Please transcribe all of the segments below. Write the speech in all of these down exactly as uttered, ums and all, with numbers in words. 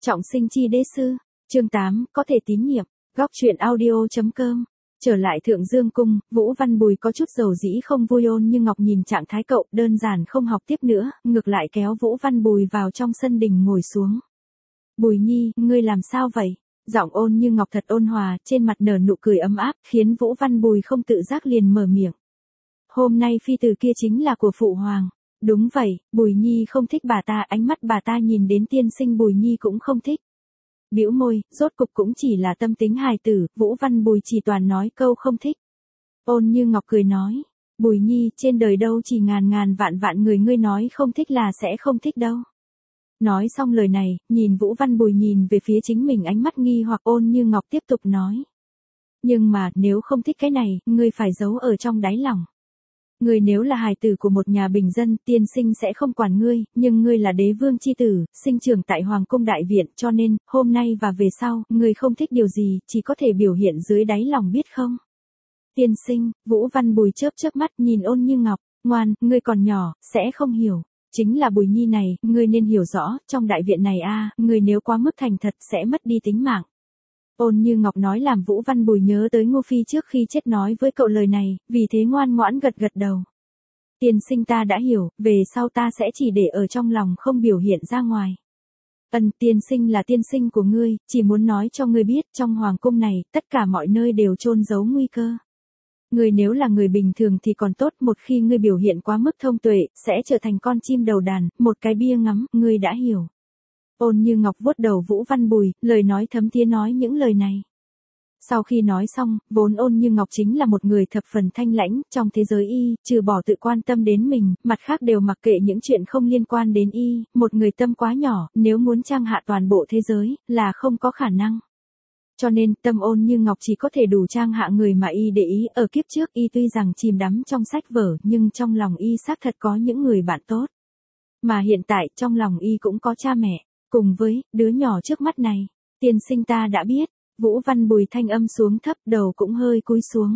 Trọng sinh chi đế sư, chương tám, có thể tín nhiệm, góc truyện audio.com. Trở lại Thượng Dương Cung, Vũ Văn Bùi có chút dầu dĩ không vui. Ôn Như Ngọc nhìn trạng thái cậu, đơn giản không học tiếp nữa, ngược lại kéo Vũ Văn Bùi vào trong sân đình ngồi xuống. Bùi Nhi, ngươi làm sao vậy? Giọng Ôn Như Ngọc thật ôn hòa, trên mặt nở nụ cười ấm áp, khiến Vũ Văn Bùi không tự giác liền mở miệng. Hôm nay phi tử kia chính là của phụ hoàng. Đúng vậy, Bùi Nhi không thích bà ta, ánh mắt bà ta nhìn đến tiên sinh Bùi Nhi cũng không thích. Bĩu môi, rốt cục cũng chỉ là tâm tính hài tử, Vũ Văn Bùi chỉ toàn nói câu không thích. Ôn Như Ngọc cười nói, Bùi Nhi, trên đời đâu chỉ ngàn ngàn vạn vạn người, ngươi nói không thích là sẽ không thích đâu. Nói xong lời này, nhìn Vũ Văn Bùi nhìn về phía chính mình, ánh mắt nghi hoặc. Ôn Như Ngọc tiếp tục nói. Nhưng mà, nếu không thích cái này, ngươi phải giấu ở trong đáy lòng. Ngươi nếu là hài tử của một nhà bình dân, tiên sinh sẽ không quản ngươi, nhưng ngươi là đế vương chi tử, sinh trưởng tại Hoàng cung đại viện, cho nên, hôm nay và về sau, ngươi không thích điều gì, chỉ có thể biểu hiện dưới đáy lòng, biết không? Tiên sinh, Vũ Văn Bùi chớp chớp mắt nhìn Ôn Như Ngọc, ngoan, ngươi còn nhỏ, sẽ không hiểu. Chính là Bùi Nhi này, ngươi nên hiểu rõ, trong đại viện này a, ngươi nếu quá mức thành thật sẽ mất đi tính mạng. Ôn Như Ngọc nói làm Vũ Văn Bùi nhớ tới Ngô Phi trước khi chết nói với cậu lời này, vì thế ngoan ngoãn gật gật đầu. Tiên sinh ta đã hiểu, về sau ta sẽ chỉ để ở trong lòng không biểu hiện ra ngoài. Ân, tiên sinh là tiên sinh của ngươi, chỉ muốn nói cho ngươi biết, trong hoàng cung này, tất cả mọi nơi đều chôn giấu nguy cơ. Ngươi nếu là người bình thường thì còn tốt, một khi ngươi biểu hiện quá mức thông tuệ, sẽ trở thành con chim đầu đàn, một cái bia ngắm, ngươi đã hiểu. Ôn Như Ngọc vuốt đầu Vũ Văn Bùi, lời nói thấm thía nói những lời này. Sau khi nói xong, vốn Ôn Như Ngọc chính là một người thập phần thanh lãnh, trong thế giới y, trừ bỏ tự quan tâm đến mình, mặt khác đều mặc kệ những chuyện không liên quan đến y, một người tâm quá nhỏ, nếu muốn trang hạ toàn bộ thế giới, là không có khả năng. Cho nên, tâm Ôn Như Ngọc chỉ có thể đủ trang hạ người mà y để ý. Ở kiếp trước y tuy rằng chìm đắm trong sách vở, nhưng trong lòng y xác thật có những người bạn tốt. Mà hiện tại, trong lòng y cũng có cha mẹ. Cùng với, đứa nhỏ trước mắt này, tiên sinh ta đã biết, Vũ Văn Bùi thanh âm xuống thấp, đầu cũng hơi cúi xuống.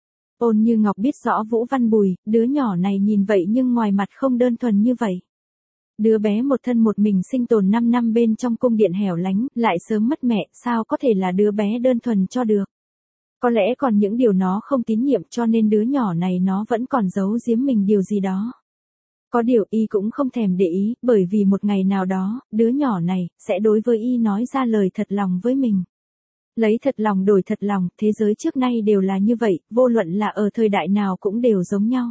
Ôn Như Ngọc biết rõ Vũ Văn Bùi, đứa nhỏ này nhìn vậy nhưng ngoài mặt không đơn thuần như vậy. Đứa bé một thân một mình sinh tồn năm năm bên trong cung điện hẻo lánh, lại sớm mất mẹ, sao có thể là đứa bé đơn thuần cho được. Có lẽ còn những điều nó không tín nhiệm, cho nên đứa nhỏ này nó vẫn còn giấu giếm mình điều gì đó. Có điều y cũng không thèm để ý, bởi vì một ngày nào đó, đứa nhỏ này, sẽ đối với y nói ra lời thật lòng với mình. Lấy thật lòng đổi thật lòng, thế giới trước nay đều là như vậy, vô luận là ở thời đại nào cũng đều giống nhau.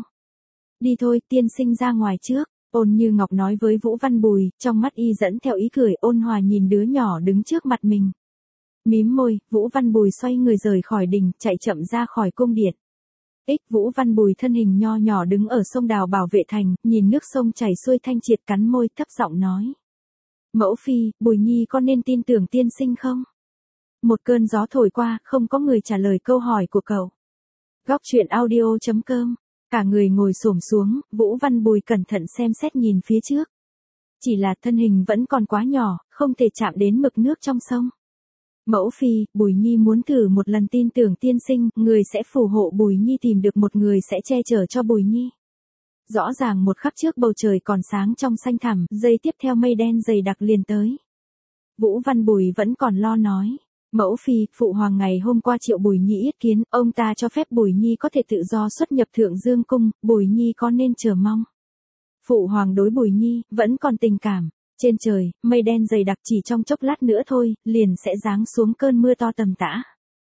Đi thôi, tiên sinh ra ngoài trước, Ôn Như Ngọc nói với Vũ Văn Bùi, trong mắt y dẫn theo ý cười, ôn hòa nhìn đứa nhỏ đứng trước mặt mình. Mím môi, Vũ Văn Bùi xoay người rời khỏi đình, chạy chậm ra khỏi cung điện. Ích Vũ Văn Bùi thân hình nho nhỏ đứng ở sông Đào Bảo Vệ Thành, nhìn nước sông chảy xuôi thanh triệt, cắn môi thấp giọng nói. Mẫu phi, Bùi Nhi có nên tin tưởng tiên sinh không? Một cơn gió thổi qua, không có người trả lời câu hỏi của cậu. Góc truyện audio.com. Cả người ngồi xổm xuống, Vũ Văn Bùi cẩn thận xem xét nhìn phía trước. Chỉ là thân hình vẫn còn quá nhỏ, không thể chạm đến mực nước trong sông. Mẫu phi, Bùi Nhi muốn thử một lần tin tưởng tiên sinh, người sẽ phù hộ Bùi Nhi tìm được một người sẽ che chở cho Bùi Nhi. Rõ ràng một khắc trước bầu trời còn sáng trong xanh thẳm, giây tiếp theo mây đen dày đặc liền tới. Vũ Văn Bùi vẫn còn lo nói. Mẫu phi, phụ hoàng ngày hôm qua triệu Bùi Nhi yết kiến, ông ta cho phép Bùi Nhi có thể tự do xuất nhập Thượng Dương Cung, Bùi Nhi có nên chờ mong. Phụ hoàng đối Bùi Nhi, vẫn còn tình cảm. Trên trời, mây đen dày đặc chỉ trong chốc lát nữa thôi, liền sẽ giáng xuống cơn mưa to tầm tã.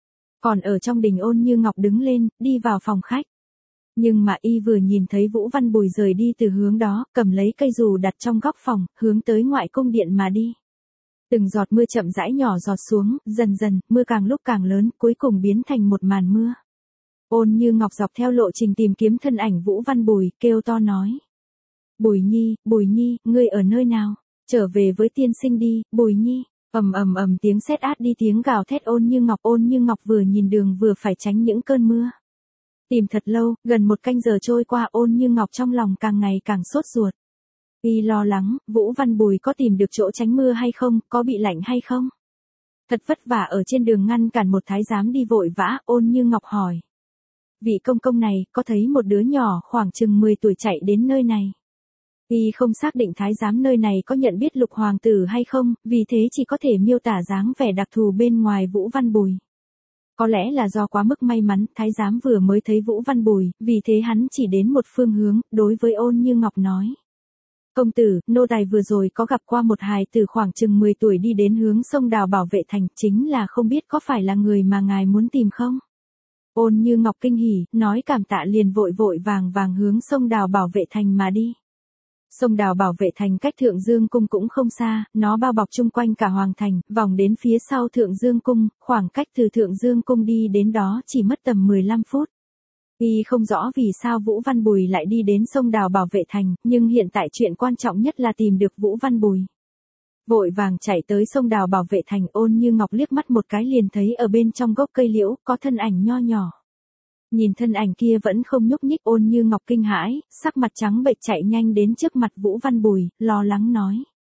Còn ở trong đình Ôn Như Ngọc đứng lên, đi vào phòng khách. Nhưng mà y vừa nhìn thấy Vũ Văn Bùi rời đi từ hướng đó, cầm lấy cây dù đặt trong góc phòng, hướng tới ngoại cung điện mà đi. Từng giọt mưa chậm rãi nhỏ giọt xuống, dần dần, mưa càng lúc càng lớn, cuối cùng biến thành một màn mưa. Ôn Như Ngọc dọc theo lộ trình tìm kiếm thân ảnh Vũ Văn Bùi, kêu to nói. Bùi Nhi, Bùi Nhi, ngươi ở nơi nào? Trở về với tiên sinh đi, Bùi Nhi. Ầm ầm ầm tiếng sét át đi tiếng gào thét Ôn Như Ngọc. Ôn Như Ngọc vừa nhìn đường vừa phải tránh những cơn mưa. Tìm thật lâu, gần một canh giờ trôi qua, Ôn Như Ngọc trong lòng càng ngày càng sốt ruột. Y lo lắng, Vũ Văn Bùi có tìm được chỗ tránh mưa hay không, có bị lạnh hay không? Thật vất vả ở trên đường ngăn cản một thái giám đi vội vã, Ôn Như Ngọc hỏi. Vị công công này, có thấy một đứa nhỏ khoảng chừng mười tuổi chạy đến nơi này? Y không xác định thái giám nơi này có nhận biết Lục hoàng tử hay không, vì thế chỉ có thể miêu tả dáng vẻ đặc thù bên ngoài Vũ Văn Bùi. Có lẽ là do quá mức may mắn, thái giám vừa mới thấy Vũ Văn Bùi, vì thế hắn chỉ đến một phương hướng, đối với Ôn Như Ngọc nói. Công tử, nô tài vừa rồi có gặp qua một hài tử khoảng chừng mười tuổi đi đến hướng sông Đào Bảo Vệ Thành, chính là không biết có phải là người mà ngài muốn tìm không? Ôn Như Ngọc kinh hỉ, nói cảm tạ liền vội vội vàng vàng hướng sông Đào Bảo Vệ Thành mà đi. Sông Đào Bảo Vệ Thành cách Thượng Dương Cung cũng không xa, nó bao bọc chung quanh cả Hoàng Thành, vòng đến phía sau Thượng Dương Cung, khoảng cách từ Thượng Dương Cung đi đến đó chỉ mất tầm mười lăm phút. Y không rõ vì sao Vũ Văn Bùi lại đi đến sông Đào Bảo Vệ Thành, nhưng hiện tại chuyện quan trọng nhất là tìm được Vũ Văn Bùi. Vội vàng chạy tới sông Đào Bảo Vệ Thành, Ôn Như Ngọc liếc mắt một cái liền thấy ở bên trong gốc cây liễu, có thân ảnh nho nhỏ. Nhìn thân ảnh kia vẫn không nhúc nhích, Ôn Như Ngọc kinh hãi, sắc mặt trắng bệch chạy nhanh đến trước mặt Vũ Văn Bùi, lo lắng nói.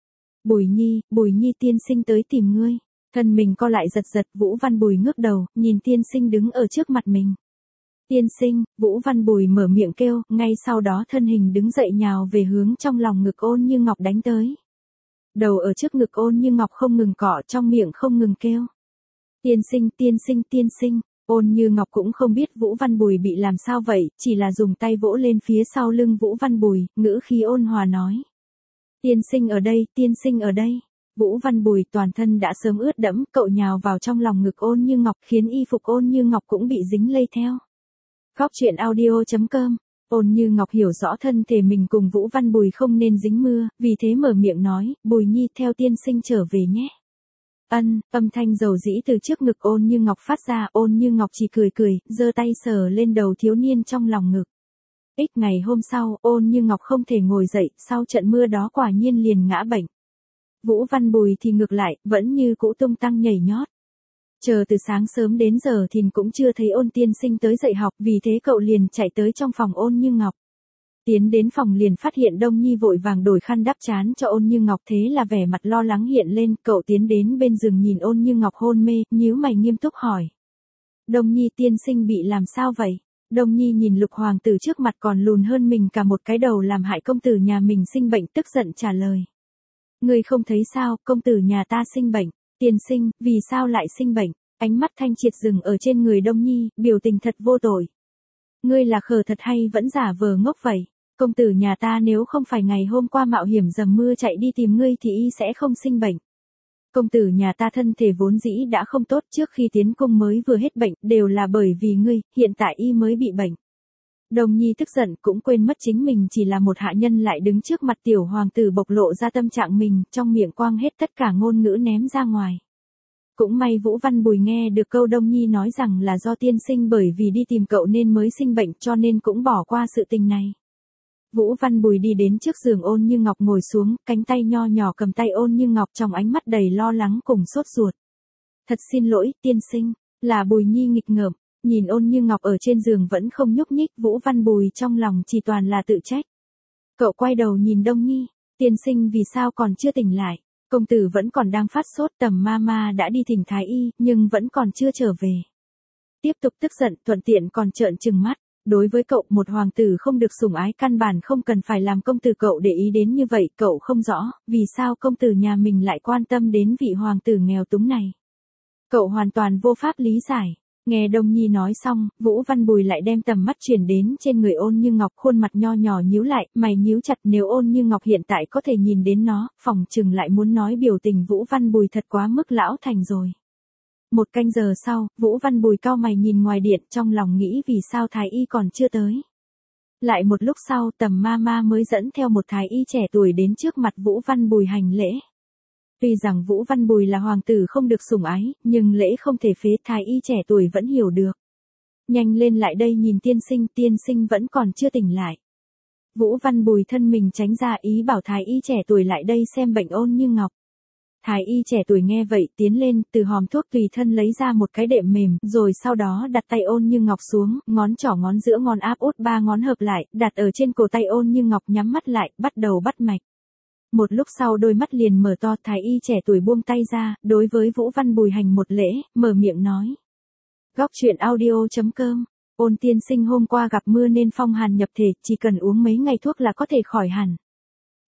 Bùi Nhi, Bùi Nhi tiên sinh tới tìm ngươi. Thân mình co lại giật giật, Vũ Văn Bùi ngước đầu, nhìn tiên sinh đứng ở trước mặt mình. Tiên sinh, Vũ Văn Bùi mở miệng kêu, ngay sau đó thân hình đứng dậy nhào về hướng trong lòng ngực Ôn Như Ngọc đánh tới. Đầu ở trước ngực Ôn Như Ngọc không ngừng cọ, trong miệng không ngừng kêu. Tiên sinh, tiên sinh, tiên sinh. Ôn Như Ngọc cũng không biết Vũ Văn Bùi bị làm sao vậy, chỉ là dùng tay vỗ lên phía sau lưng Vũ Văn Bùi, ngữ khí ôn hòa nói. Tiên sinh ở đây, tiên sinh ở đây. Vũ Văn Bùi toàn thân đã sớm ướt đẫm, cậu nhào vào trong lòng ngực Ôn Như Ngọc, khiến y phục Ôn Như Ngọc cũng bị dính lây theo. Góc truyện audio chấm com. Ôn Như Ngọc hiểu rõ thân thể mình cùng Vũ Văn Bùi không nên dính mưa, vì thế mở miệng nói, Bùi Nhi theo tiên sinh trở về nhé. Ân, âm thanh dầu dĩ từ trước ngực Ôn Như Ngọc phát ra, Ôn Như Ngọc chỉ cười cười, giơ tay sờ lên đầu thiếu niên trong lòng ngực. Ít ngày hôm sau, Ôn Như Ngọc không thể ngồi dậy, sau trận mưa đó quả nhiên liền ngã bệnh. Vũ Văn Bùi thì ngược lại, vẫn như cũ tung tăng nhảy nhót. Chờ từ sáng sớm đến giờ thì cũng chưa thấy Ôn tiên sinh tới dạy học, vì thế cậu liền chạy tới trong phòng Ôn Như Ngọc. Tiến đến phòng liền phát hiện Đông Nhi vội vàng đổi khăn đắp trán cho Ôn Như Ngọc, thế là vẻ mặt lo lắng hiện lên, cậu tiến đến bên giường nhìn Ôn Như Ngọc hôn mê, nhíu mày nghiêm túc hỏi. Đông Nhi tiên sinh bị làm sao vậy? Đông Nhi nhìn Lục hoàng tử trước mặt còn lùn hơn mình cả một cái đầu làm hại công tử nhà mình sinh bệnh, tức giận trả lời. Ngươi không thấy sao, công tử nhà ta sinh bệnh, tiên sinh, vì sao lại sinh bệnh? Ánh mắt thanh triệt dừng ở trên người Đông Nhi, biểu tình thật vô tội. Ngươi là khờ thật hay vẫn giả vờ ngốc vậy? Công tử nhà ta nếu không phải ngày hôm qua mạo hiểm dầm mưa chạy đi tìm ngươi thì y sẽ không sinh bệnh. Công tử nhà ta thân thể vốn dĩ đã không tốt, trước khi tiến cung mới vừa hết bệnh, đều là bởi vì ngươi, hiện tại y mới bị bệnh. Đồng Nhi tức giận, cũng quên mất chính mình chỉ là một hạ nhân lại đứng trước mặt tiểu hoàng tử bộc lộ ra tâm trạng mình, trong miệng quang hết tất cả ngôn ngữ ném ra ngoài. Cũng may Vũ Văn Bùi nghe được câu Đông Nhi nói rằng là do tiên sinh bởi vì đi tìm cậu nên mới sinh bệnh, cho nên cũng bỏ qua sự tình này. Vũ Văn Bùi đi đến trước giường Ôn Như Ngọc ngồi xuống, cánh tay nho nhỏ cầm tay Ôn Như Ngọc, trong ánh mắt đầy lo lắng cùng sốt ruột. Thật xin lỗi, tiên sinh, là Bùi Nhi nghịch ngợm. Nhìn Ôn Như Ngọc ở trên giường vẫn không nhúc nhích, Vũ Văn Bùi trong lòng chỉ toàn là tự trách. Cậu quay đầu nhìn Đông Nhi, tiên sinh vì sao còn chưa tỉnh lại? Công tử vẫn còn đang phát sốt, Tầm ma ma đã đi thỉnh thái y, nhưng vẫn còn chưa trở về. Tiếp tục tức giận, thuận tiện còn trợn trừng mắt. Đối với cậu, một hoàng tử không được sủng ái căn bản không cần phải làm công tử cậu để ý đến như vậy, cậu không rõ, vì sao công tử nhà mình lại quan tâm đến vị hoàng tử nghèo túng này. Cậu hoàn toàn vô pháp lý giải. Nghe Đông Nhi nói xong, Vũ Văn Bùi lại đem tầm mắt chuyển đến trên người Ôn Như Ngọc, khuôn mặt nho nhỏ nhíu lại, mày nhíu chặt, nếu Ôn Như Ngọc hiện tại có thể nhìn đến nó, phòng chừng lại muốn nói biểu tình Vũ Văn Bùi thật quá mức lão thành rồi. Một canh giờ sau, Vũ Văn Bùi cau mày nhìn ngoài điện, trong lòng nghĩ vì sao thái y còn chưa tới. Lại một lúc sau, Tầm ma ma mới dẫn theo một thái y trẻ tuổi đến trước mặt Vũ Văn Bùi hành lễ. Tuy rằng Vũ Văn Bùi là hoàng tử không được sủng ái, nhưng lễ không thể phế, thái y trẻ tuổi vẫn hiểu được. Nhanh lên lại đây nhìn tiên sinh, tiên sinh vẫn còn chưa tỉnh lại. Vũ Văn Bùi thân mình tránh ra, ý bảo thái y trẻ tuổi lại đây xem bệnh Ôn Như Ngọc. Thái y trẻ tuổi nghe vậy tiến lên, từ hòm thuốc tùy thân lấy ra một cái đệm mềm, rồi sau đó đặt tay Ôn Như Ngọc xuống, ngón trỏ ngón giữa ngón áp út ba ngón hợp lại, đặt ở trên cổ tay Ôn Như Ngọc, nhắm mắt lại, bắt đầu bắt mạch. Một lúc sau đôi mắt liền mở to, thái y trẻ tuổi buông tay ra, đối với Vũ Văn Bùi hành một lễ, mở miệng nói. Góc truyện audio chấm com. Ôn tiên sinh hôm qua gặp mưa nên phong hàn nhập thể, chỉ cần uống mấy ngày thuốc là có thể khỏi hẳn.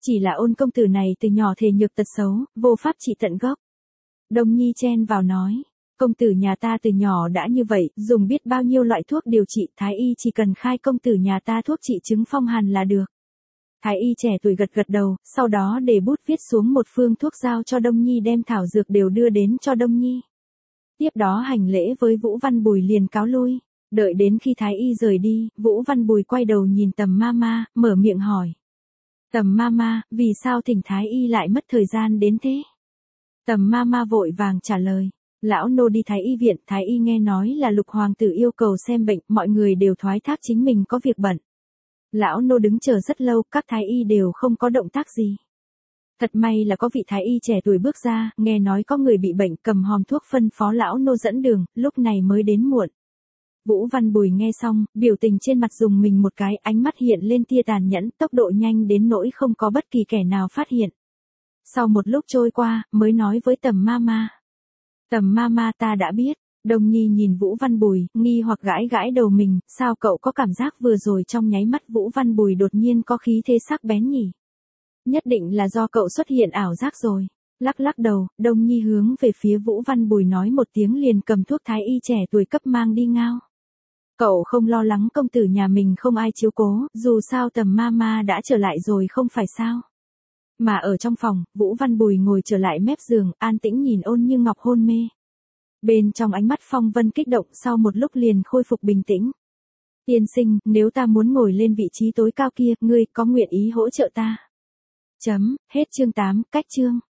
Chỉ là Ôn công tử này từ nhỏ thể nhược tật xấu, vô pháp trị tận gốc. Đông Nhi chen vào nói, công tử nhà ta từ nhỏ đã như vậy, dùng biết bao nhiêu loại thuốc điều trị, thái y chỉ cần khai công tử nhà ta thuốc trị chứng phong hàn là được. Thái y trẻ tuổi gật gật đầu, sau đó để bút viết xuống một phương thuốc giao cho Đông Nhi, đem thảo dược đều đưa đến cho Đông Nhi. Tiếp đó hành lễ với Vũ Văn Bùi liền cáo lui. Đợi đến khi thái y rời đi, Vũ Văn Bùi quay đầu nhìn Tầm Mama, mở miệng hỏi. Tầm Mama, vì sao thỉnh thái y lại mất thời gian đến thế? Tầm Mama vội vàng trả lời. Lão nô đi thái y viện, thái y nghe nói là Lục hoàng tử yêu cầu xem bệnh, mọi người đều thoái thác chính mình có việc bận. Lão nô đứng chờ rất lâu, các thái y đều không có động tác gì. Thật may là có vị thái y trẻ tuổi bước ra, nghe nói có người bị bệnh, cầm hòm thuốc phân phó lão nô dẫn đường, lúc này mới đến muộn. Vũ Văn Bùi nghe xong, biểu tình trên mặt dùng mình một cái, ánh mắt hiện lên tia tàn nhẫn, tốc độ nhanh đến nỗi không có bất kỳ kẻ nào phát hiện. Sau một lúc trôi qua, mới nói với Tầm Mama. Tầm Mama, ta đã biết. Đông Nhi nhìn Vũ Văn Bùi, nghi hoặc gãi gãi đầu mình, sao cậu có cảm giác vừa rồi trong nháy mắt Vũ Văn Bùi đột nhiên có khí thế sắc bén nhỉ? Nhất định là do cậu xuất hiện ảo giác rồi. Lắc lắc đầu, Đông Nhi hướng về phía Vũ Văn Bùi nói một tiếng liền cầm thuốc thái y trẻ tuổi cấp mang đi ngao. Cậu không lo lắng công tử nhà mình không ai chiếu cố, dù sao Tầm Mama đã trở lại rồi không phải sao? Mà ở trong phòng, Vũ Văn Bùi ngồi trở lại mép giường, an tĩnh nhìn Ôn Như Ngọc hôn mê. Bên trong ánh mắt Phong Vân kích động, sau một lúc liền khôi phục bình tĩnh. Tiên sinh, nếu ta muốn ngồi lên vị trí tối cao kia, ngươi có nguyện ý hỗ trợ ta? Chấm, hết chương tám, cách chương.